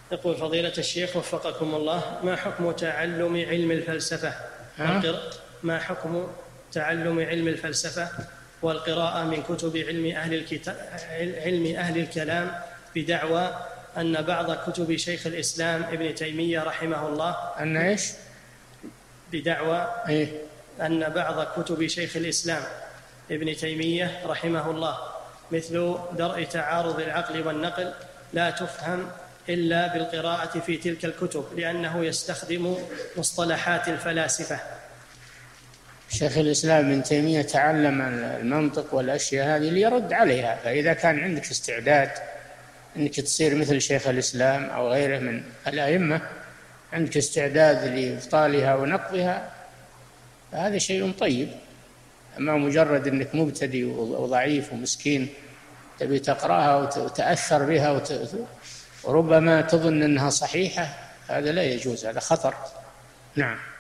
يقول فضيلة الشيخ وفقكم الله، ما حكم تعلم علم الفلسفة ما حكم تعلم علم الفلسفة والقراءة من كتب علم أهل الكلام بدعوى أن بعض كتب شيخ الإسلام ابن تيمية رحمه الله أن إيش؟ بدعوى أن بعض كتب شيخ الإسلام ابن تيمية رحمه الله مثل درء تعارض العقل والنقل لا تفهم إلا بالقراءة في تلك الكتب لأنه يستخدم مصطلحات الفلاسفة. شيخ الإسلام ابن تيمية تعلم المنطق والأشياء هذه ليرد عليها، فإذا كان عندك استعداد أنك تصير مثل شيخ الإسلام أو غيره من الأئمة، عندك استعداد لإبطالها ونقضها، فهذا شيء طيب. أما مجرد أنك مبتدئ وضعيف ومسكين تبي تقرأها وتأثر بها وربما تظن أنها صحيحة، هذا لا يجوز، هذا خطر. نعم.